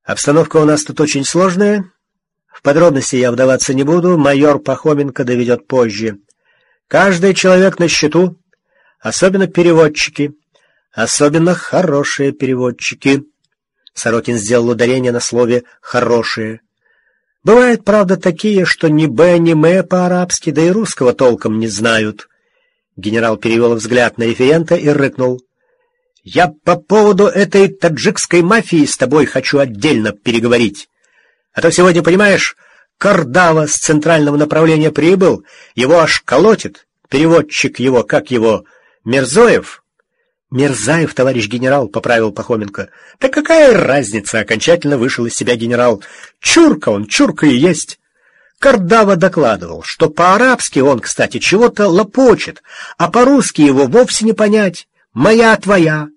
Обстановка у нас тут очень сложная. В подробности я вдаваться не буду, майор Пахоменко доведет позже. Каждый человек на счету, особенно переводчики, особенно хорошие переводчики. Сорокин сделал ударение на слове «хорошие». Бывают, правда, такие, что ни «б», ни «м» по-арабски, да и русского толком не знают. Генерал перевел взгляд на референта и рыкнул. «Я по поводу этой таджикской мафии с тобой хочу отдельно переговорить. А то сегодня, понимаешь, Кардава с центрального направления прибыл, его аж колотит. Переводчик его, как его, Мерзоев?» «Мерзаев, товарищ генерал», — поправил Пахоменко. «Да какая разница?» — окончательно вышел из себя генерал. «Чурка он, чурка и есть». Кардава докладывал, что по-арабски он, кстати, чего-то лопочет, а по-русски его вовсе не понять. «Моя твоя».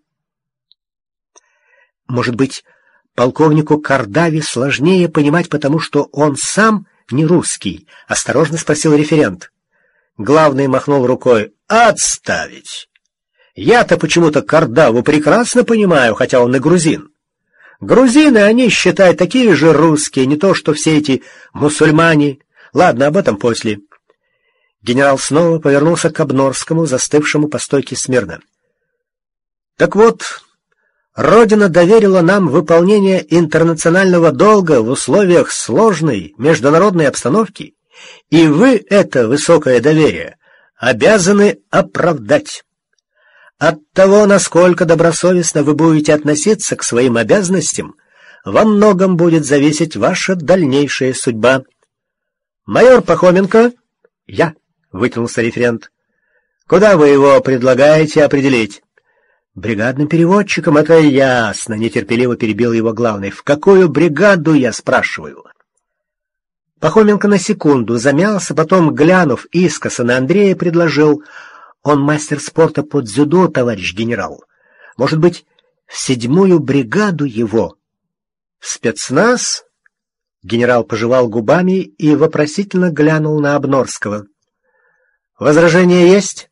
Может быть, полковнику Кардаве сложнее понимать, потому что он сам не русский? — осторожно спросил референт. Главный махнул рукой. «Отставить! Я-то почему-то Кардаву прекрасно понимаю, хотя он и грузин. Грузины, они, считай, такие же русские, не то что все эти мусульмане. Ладно, об этом после». Генерал снова повернулся к Обнорскому, застывшему по стойке смирно. «Так вот, Родина доверила нам выполнение интернационального долга в условиях сложной международной обстановки, и вы это высокое доверие обязаны оправдать. От того, насколько добросовестно вы будете относиться к своим обязанностям, во многом будет зависеть ваша дальнейшая судьба. Майор Пахоменко, я, вытянулся референт. Куда вы его предлагаете определить? Бригадным переводчиком, это ясно, нетерпеливо перебил его главный. В какую бригаду, я спрашиваю? Пахоменко на секунду замялся, потом, глянув искоса на Андрея, предложил: «Он мастер спорта по дзюдо, товарищ генерал. Может быть, в 7-ю бригаду его?» «В спецназ?» Генерал пожевал губами и вопросительно глянул на Обнорского. «Возражения есть?»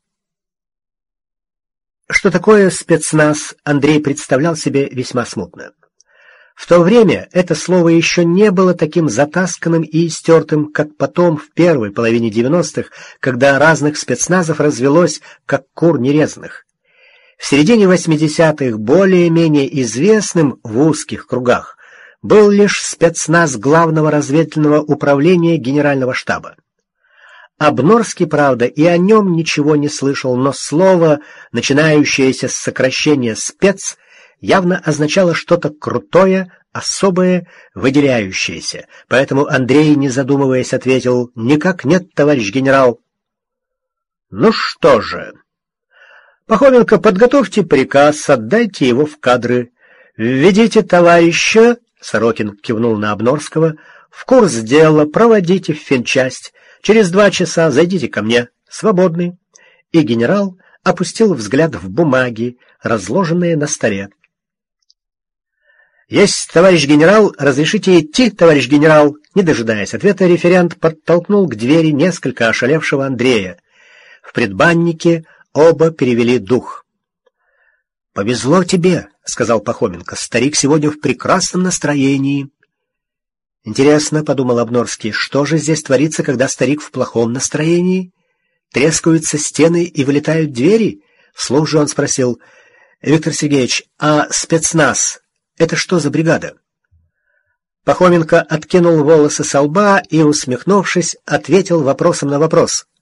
Что такое спецназ, Андрей представлял себе весьма смутно. В то время это слово еще не было таким затасканным и истертым, как потом, в первой половине 90-х, когда разных спецназов развелось, как кур нерезанных. В середине 80-х более-менее известным в узких кругах был лишь спецназ Главного разведывательного управления Генерального штаба. Обнорский, правда, и о нем ничего не слышал, но слово, начинающееся с сокращения «спец», явно означало что-то крутое, особое, выделяющееся. Поэтому Андрей, не задумываясь, ответил: «Никак нет, товарищ генерал». «Ну что же, Пахоменко, подготовьте приказ, отдайте его в кадры. Введите товарища», — Сорокин кивнул на Обнорского, — «в курс дела, проводите в финчасть. Через 2 часа зайдите ко мне, свободный». И генерал опустил взгляд в бумаги, разложенные на столе. «Есть, товарищ генерал, разрешите идти, товарищ генерал?» Не дожидаясь ответа, референт подтолкнул к двери несколько ошалевшего Андрея. В предбаннике оба перевели дух. «Повезло тебе», — сказал Пахоменко, — «старик сегодня в прекрасном настроении». «Интересно», — подумал Обнорский, — «что же здесь творится, когда старик в плохом настроении? Трескаются стены и вылетают двери?» Вслух же он спросил: «Виктор Сергеевич, а спецназ — это что за бригада?» Пахоменко откинул волосы со лба и, усмехнувшись, ответил вопросом на вопрос.